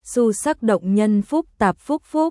Xu sắc động nhân phúc tạp phúc phúc.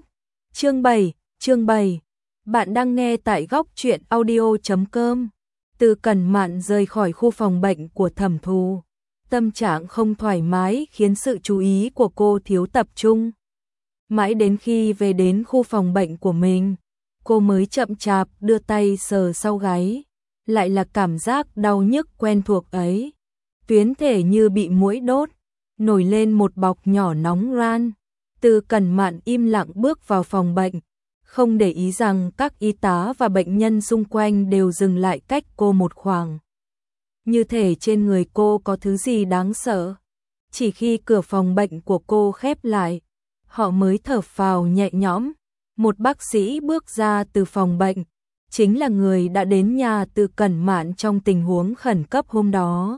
Chương 7. Bạn đang nghe tại góc truyện audio.com. Từ Cẩn Mạn rời khỏi khu phòng bệnh của Thẩm Thù. Tâm trạng không thoải mái khiến sự chú ý của cô thiếu tập trung. Mãi đến khi về đến khu phòng bệnh của mình, cô mới chậm chạp đưa tay sờ sau gáy. Lại là cảm giác đau nhức quen thuộc ấy. Tuyến thể như bị muỗi đốt, nổi lên một bọc nhỏ nóng ran. Từ Cẩn Mạn im lặng bước vào phòng bệnh, không để ý rằng các y tá và bệnh nhân xung quanh đều dừng lại cách cô một khoảng. Như thể trên người cô có thứ gì đáng sợ. Chỉ khi cửa phòng bệnh của cô khép lại, họ mới thở phào nhẹ nhõm. Một bác sĩ bước ra từ phòng bệnh, chính là người đã đến nhà Từ Cẩn Mạn trong tình huống khẩn cấp hôm đó.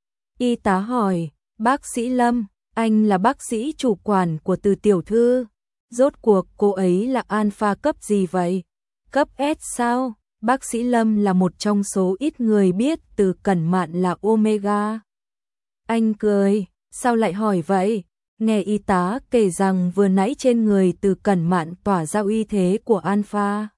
Y tá hỏi, bác sĩ Lâm, anh là bác sĩ chủ quản của Từ tiểu thư. Rốt cuộc cô ấy là alpha cấp gì vậy? Cấp S sao? Bác sĩ Lâm là một trong số ít người biết Từ Cẩn Mạn là omega. Anh cười, sao lại hỏi vậy? Nghe y tá kể rằng vừa nãy trên người Từ Cẩn Mạn tỏa ra uy thế của alpha.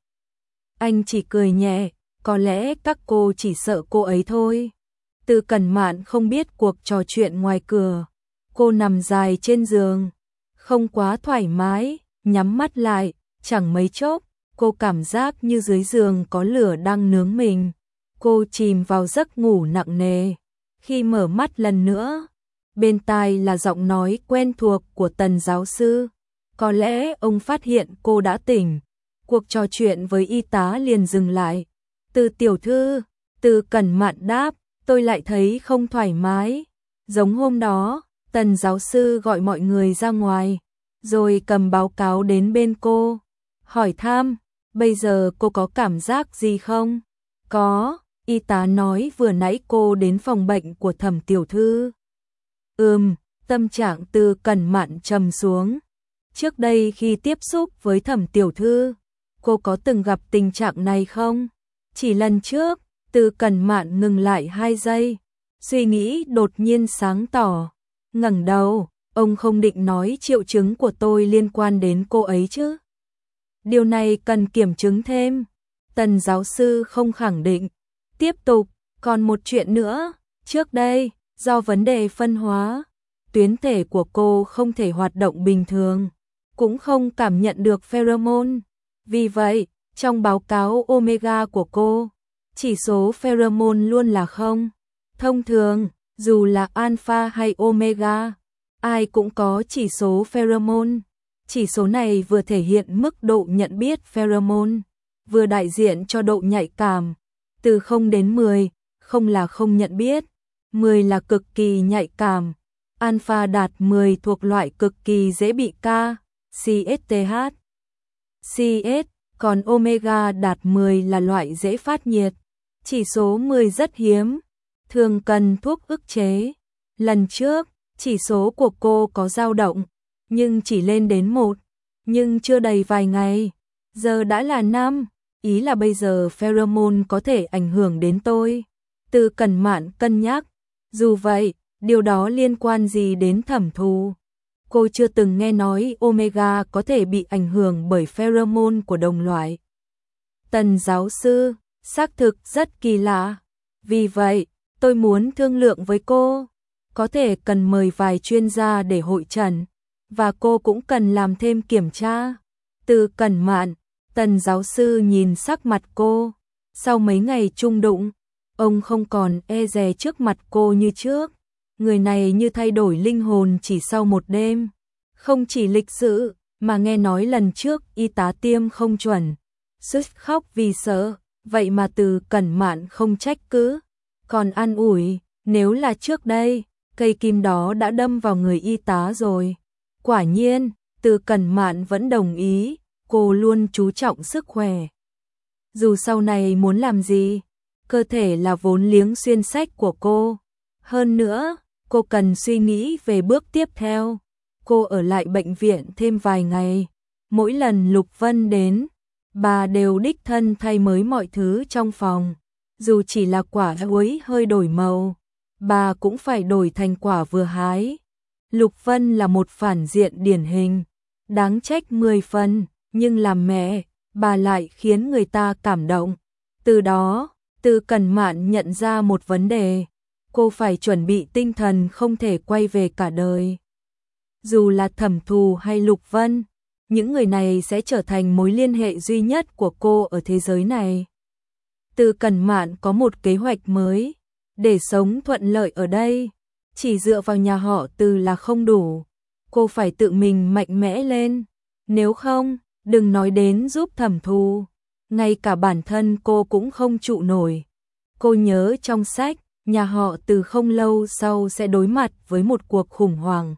Anh chỉ cười nhẹ, có lẽ các cô chỉ sợ cô ấy thôi. Từ Cẩn Mạn không biết cuộc trò chuyện ngoài cửa. Cô nằm dài trên giường, không quá thoải mái, nhắm mắt lại, chẳng mấy chốc, cô cảm giác như dưới giường có lửa đang nướng mình. Cô chìm vào giấc ngủ nặng nề. Khi mở mắt lần nữa, bên tai là giọng nói quen thuộc của Tần giáo sư. Có lẽ ông phát hiện cô đã tỉnh. Cuộc trò chuyện với y tá liền dừng lại. Từ tiểu thư, Từ Cẩn Mạn đáp, tôi lại thấy không thoải mái. Giống hôm đó, Tần giáo sư gọi mọi người ra ngoài, rồi cầm báo cáo đến bên cô. Hỏi thăm, bây giờ cô có cảm giác gì không? Có, y tá nói vừa nãy cô đến phòng bệnh của Thẩm tiểu thư. Tâm trạng Từ Cẩn Mạn trầm xuống. Trước đây khi tiếp xúc với Thẩm tiểu thư, cô có từng gặp tình trạng này không? Chỉ lần trước. Từ Cẩn Mạn ngừng lại 2 giây, suy nghĩ đột nhiên sáng tỏ, ngẩng đầu, ông không định nói triệu chứng của tôi liên quan đến cô ấy chứ? Điều này cần kiểm chứng thêm. Tần giáo sư không khẳng định. Tiếp tục, còn một chuyện nữa, trước đây, do vấn đề phân hóa, tuyến thể của cô không thể hoạt động bình thường, cũng không cảm nhận được pheromone. Vì vậy, trong báo cáo omega của cô, chỉ số pheromone luôn là 0. Thông thường, dù là alpha hay omega, ai cũng có chỉ số pheromone. Chỉ số này vừa thể hiện mức độ nhận biết pheromone, vừa đại diện cho độ nhạy cảm. Từ 0 đến 10, 0 là không nhận biết, 10 là cực kỳ nhạy cảm. Alpha đạt 10 thuộc loại cực kỳ dễ bị CSTH. Còn omega đạt 10 là loại dễ phát nhiệt. Chỉ số 10 rất hiếm, thường cần thuốc ức chế. Lần trước, chỉ số của cô có dao động, nhưng chỉ lên đến 1, nhưng chưa đầy vài ngày, giờ đã là 5, ý là bây giờ pheromone có thể ảnh hưởng đến tôi. Từ Cẩn Mạn cân nhắc, dù vậy, điều đó liên quan gì đến Thẩm Thù? Cô chưa từng nghe nói omega có thể bị ảnh hưởng bởi pheromone của đồng loại. Tần giáo sư, xác thực rất kỳ lạ. Vì vậy, tôi muốn thương lượng với cô. Có thể cần mời vài chuyên gia để hội trần, và cô cũng cần làm thêm kiểm tra. Từ Cẩn Mạn, Tần giáo sư nhìn sắc mặt cô. Sau mấy ngày chung đụng, ông không còn e dè trước mặt cô như trước. Người này như thay đổi linh hồn chỉ sau một đêm. Không chỉ lịch sự, mà nghe nói lần trước y tá tiêm không chuẩn. Sức khóc vì sợ. Vậy mà Từ Cẩn Mạn không trách cứ, còn an ủi, nếu là trước đây, cây kim đó đã đâm vào người y tá rồi. Quả nhiên, Từ Cẩn Mạn vẫn đồng ý, cô luôn chú trọng sức khỏe. Dù sau này muốn làm gì, cơ thể là vốn liếng xuyên sách của cô. Hơn nữa, cô cần suy nghĩ về bước tiếp theo. Cô ở lại bệnh viện thêm vài ngày. Mỗi lần Lục Vân đến, bà đều đích thân thay mới mọi thứ trong phòng. Dù chỉ là quả chuối hơi đổi màu, bà cũng phải đổi thành quả vừa hái. Lục Vân là một phản diện điển hình, đáng trách 10 phần, nhưng làm mẹ, bà lại khiến người ta cảm động. Từ đó, Từ Cẩn Mạn nhận ra một vấn đề, cô phải chuẩn bị tinh thần không thể quay về cả đời. Dù là Thẩm Thù hay Lục Vân, những người này sẽ trở thành mối liên hệ duy nhất của cô ở thế giới này. Từ Cẩn Mạn có một kế hoạch mới, để sống thuận lợi ở đây, chỉ dựa vào nhà họ Từ là không đủ, cô phải tự mình mạnh mẽ lên, nếu không, đừng nói đến giúp Thẩm Thù, ngay cả bản thân cô cũng không trụ nổi. Cô nhớ trong sách, nhà họ Từ không lâu sau sẽ đối mặt với một cuộc khủng hoảng.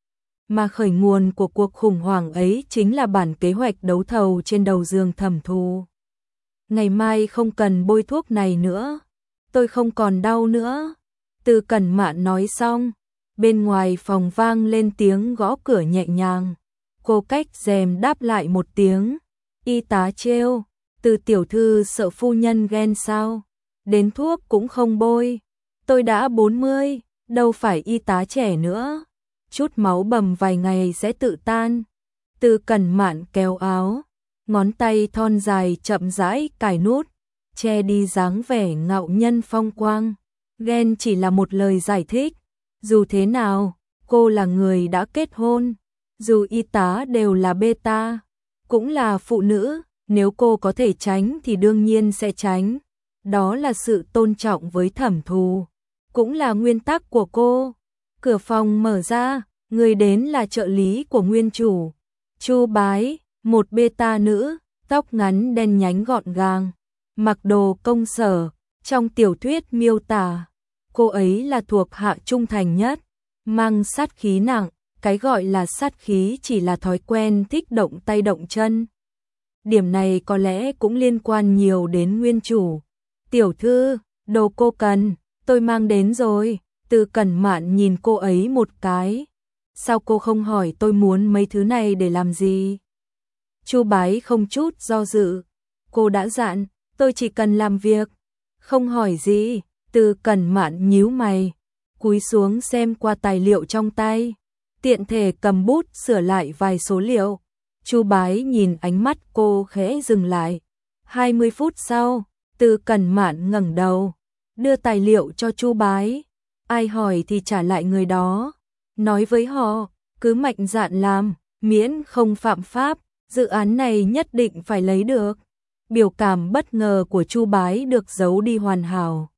Mà khởi nguồn của cuộc khủng hoảng ấy chính là bản kế hoạch đấu thầu trên đầu giường Thẩm Thù. Ngày mai không cần bôi thuốc này nữa, tôi không còn đau nữa. Từ Cẩn Mạn nói xong, bên ngoài phòng vang lên tiếng gõ cửa nhẹ nhàng. Cô cách rèm đáp lại một tiếng. Y tá trêu, Từ tiểu thư sợ phu nhân ghen sao? Đến thuốc cũng không bôi. Tôi đã 40, đâu phải y tá trẻ nữa. Chút máu bầm vài ngày sẽ tự tan. Từ Cẩn Mạn kéo áo, ngón tay thon dài chậm rãi cài nút, che đi dáng vẻ ngạo nhân phong quang. Ghen chỉ là một lời giải thích. Dù thế nào, cô là người đã kết hôn. Dù y tá đều là beta, cũng là phụ nữ, nếu cô có thể tránh thì đương nhiên sẽ tránh. Đó là sự tôn trọng với Thẩm Thù, cũng là nguyên tắc của cô. Cửa phòng mở ra, người đến là trợ lý của nguyên chủ, Chu Bái, một beta nữ, tóc ngắn đen nhánh gọn gàng, mặc đồ công sở. Trong tiểu thuyết miêu tả, cô ấy là thuộc hạ trung thành nhất, mang sát khí nặng. Cái gọi là sát khí chỉ là thói quen thích động tay động chân. Điểm này có lẽ cũng liên quan nhiều đến nguyên chủ. Tiểu thư, đồ cô cần, tôi mang đến rồi. Từ Cẩn Mạn nhìn cô ấy một cái. Sao cô không hỏi tôi muốn mấy thứ này để làm gì? Chu Bái không chút do dự. Cô đã dặn, tôi chỉ cần làm việc. Không hỏi gì. Từ Cẩn Mạn nhíu mày, cúi xuống xem qua tài liệu trong tay. Tiện thể cầm bút sửa lại vài số liệu. Chu Bái nhìn ánh mắt cô khẽ dừng lại. 20 phút sau, Từ Cẩn Mạn ngẩng đầu, đưa tài liệu cho Chu Bái. Ai hỏi thì trả lại người đó. Nói với họ, cứ mạnh dạn làm, miễn không phạm pháp, dự án này nhất định phải lấy được. Biểu cảm bất ngờ của Chu Bái được giấu đi hoàn hảo.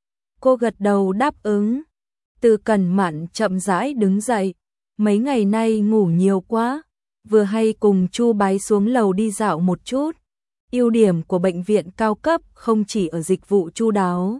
Cô gật đầu đáp ứng. Từ Cẩn Mạn chậm rãi đứng dậy. Mấy ngày nay ngủ nhiều quá, vừa hay cùng Chu Bái xuống lầu đi dạo một chút. Ưu điểm của bệnh viện cao cấp không chỉ ở dịch vụ chu đáo,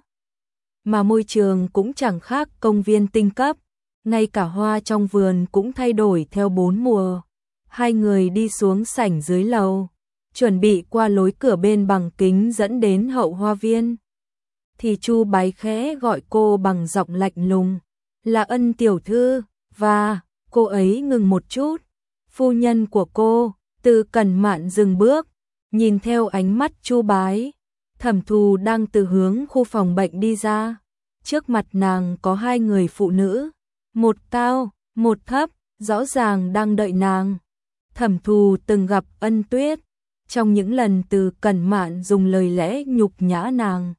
mà môi trường cũng chẳng khác công viên tinh cấp, ngay cả hoa trong vườn cũng thay đổi theo 4 mùa. Hai người đi xuống sảnh dưới lầu, chuẩn bị qua lối cửa bên bằng kính dẫn đến hậu hoa viên. Thì Chu Bái khẽ gọi cô bằng giọng lạnh lùng, là Ân tiểu thư, và cô ấy ngừng một chút. Phu nhân của cô. Từ Cẩn Mạn dừng bước, nhìn theo ánh mắt Chu Bái. Thẩm Thù đang từ hướng khu phòng bệnh đi ra. Trước mặt nàng có hai người phụ nữ, một cao, một thấp, rõ ràng đang đợi nàng. Thẩm Thù từng gặp Ân Tuyết, trong những lần Từ Cẩn Mạn dùng lời lẽ nhục nhã nàng.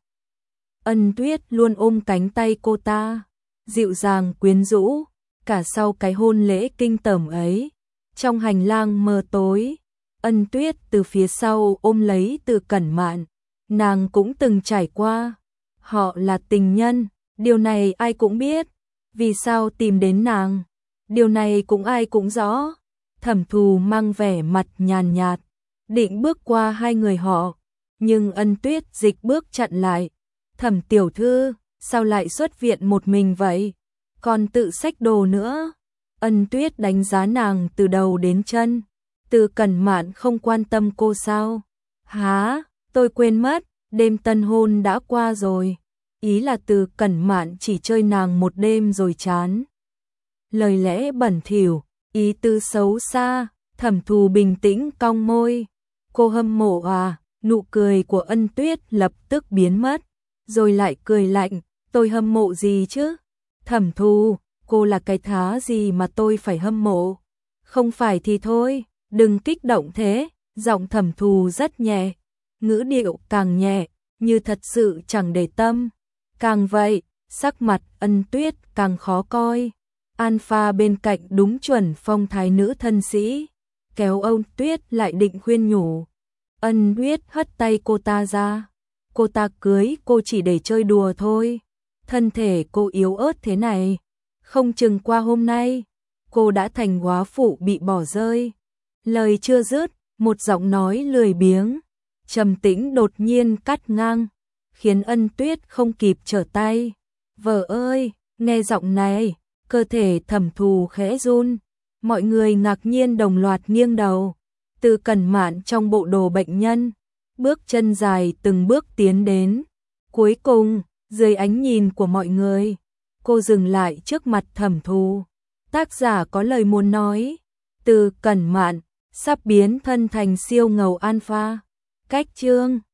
Ân Tuyết luôn ôm cánh tay cô ta, dịu dàng quyến rũ. Cả sau cái hôn lễ kinh tởm ấy, trong hành lang mờ tối, Ân Tuyết từ phía sau ôm lấy Từ Cẩn Mạn. Nàng cũng từng trải qua. Họ là tình nhân, điều này ai cũng biết. Vì sao tìm đến nàng? Điều này cũng ai cũng rõ. Thẩm Thù mang vẻ mặt nhàn nhạt, định bước qua hai người họ, nhưng Ân Tuyết dịch bước chặn lại. Thẩm tiểu thư, sao lại xuất viện một mình vậy? Còn tự xách đồ nữa. Ân Tuyết đánh giá nàng từ đầu đến chân. Từ Cẩn Mạn không quan tâm cô sao? Hả, tôi quên mất, đêm tân hôn đã qua rồi. Ý là Từ Cẩn Mạn chỉ chơi nàng một đêm rồi chán. Lời lẽ bẩn thỉu, ý tư xấu xa. Thẩm Thù bình tĩnh cong môi. Cô hâm mộ à? Nụ cười của Ân Tuyết lập tức biến mất, rồi lại cười lạnh. Tôi hâm mộ gì chứ? Thẩm Thù, cô là cái thá gì mà tôi phải hâm mộ. Không phải thì thôi, đừng kích động thế, giọng Thẩm Thù rất nhẹ, ngữ điệu càng nhẹ, như thật sự chẳng để tâm. Càng vậy, sắc mặt Ân Tuyết càng khó coi. Alpha bên cạnh đúng chuẩn phong thái nữ thân sĩ, kéo Ân Tuyết lại định khuyên nhủ. Ân Tuyết hất tay cô ta ra. Cô ta cưới cô chỉ để chơi đùa thôi. Thân thể cô yếu ớt thế này, không chừng qua hôm nay, cô đã thành góa phụ bị bỏ rơi. Lời chưa dứt, một giọng nói lười biếng, trầm tĩnh đột nhiên cắt ngang, khiến Ân Tuyết không kịp trở tay. Vợ ơi, nghe giọng này, cơ thể Thẩm Thù khẽ run, mọi người ngạc nhiên đồng loạt nghiêng đầu. Từ Cẩn Mạn trong bộ đồ bệnh nhân, bước chân dài từng bước tiến đến. Cuối cùng, dưới ánh nhìn của mọi người, cô dừng lại trước mặt Thẩm Thù. Tác giả có lời muốn nói, Từ Cẩn Mạn sắp biến thân thành siêu ngầu alpha. Cách chương